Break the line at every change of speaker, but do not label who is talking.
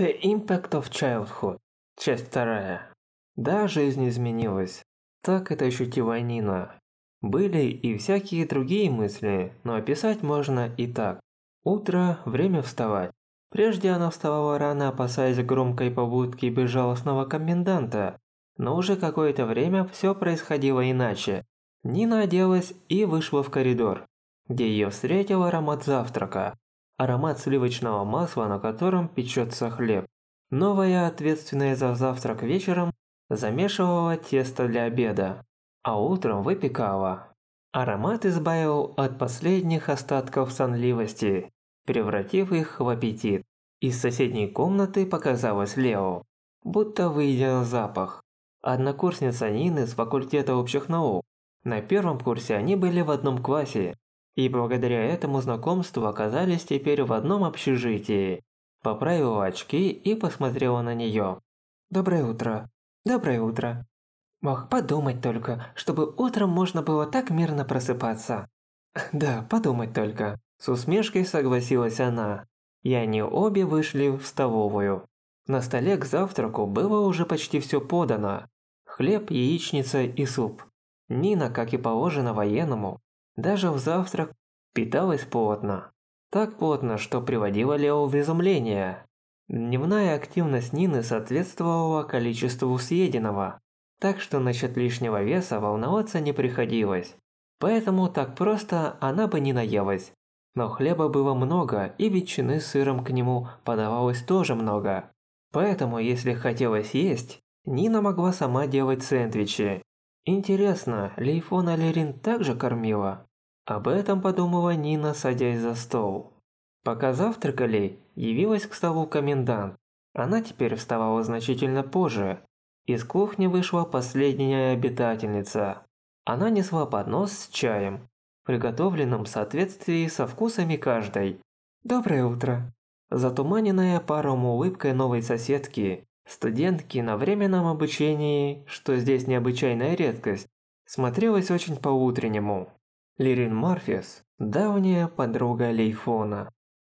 The Impact of Childhood. Часть 2. Да, жизнь изменилась. Так это ощутила Нина. Были и всякие другие мысли, но описать можно и так. Утро, время вставать. Прежде она вставала рано, опасаясь громкой побудки безжалостного коменданта. Но уже какое-то время все происходило иначе. Нина оделась и вышла в коридор, где ее встретил аромат завтрака. Аромат сливочного масла, на котором печется хлеб. Новая, ответственная за завтрак вечером, замешивала тесто для обеда, а утром выпекала. Аромат избавил от последних остатков сонливости, превратив их в аппетит. Из соседней комнаты показалась Лео, будто выйдя на запах. Однокурсница Нины с факультета общих наук. На первом курсе они были в одном классе, и благодаря этому знакомству оказались теперь в одном общежитии. Поправила очки и посмотрела на нее. «Доброе утро. Доброе утро. Мог подумать только, чтобы утром можно было так мирно просыпаться». «Да, подумать только», – с усмешкой согласилась она. И они обе вышли в столовую. На столе к завтраку было уже почти все подано. Хлеб, яичница и суп. Нина, как и положено военному, даже в завтрак питалась плотно. Так плотно, что приводило Лео в изумление. Дневная активность Нины соответствовала количеству съеденного, так что насчет лишнего веса волноваться не приходилось. Поэтому так просто она бы не наелась. Но хлеба было много, и ветчины с сыром к нему подавалось тоже много. Поэтому, если хотелось есть, Нина могла сама делать сэндвичи. Интересно, Лейфона Лерин также кормила? Об этом подумала Нина, садясь за стол. Пока завтракали, явилась к столу комендант. Она теперь вставала значительно позже. Из кухни вышла последняя обитательница. Она несла поднос с чаем, приготовленным в соответствии со вкусами каждой. «Доброе утро!» Затуманенная паром улыбкой новой соседки, студентки на временном обучении, что здесь необычайная редкость, смотрелась очень по-утреннему. Лерин Марфис – давняя подруга Лейфона.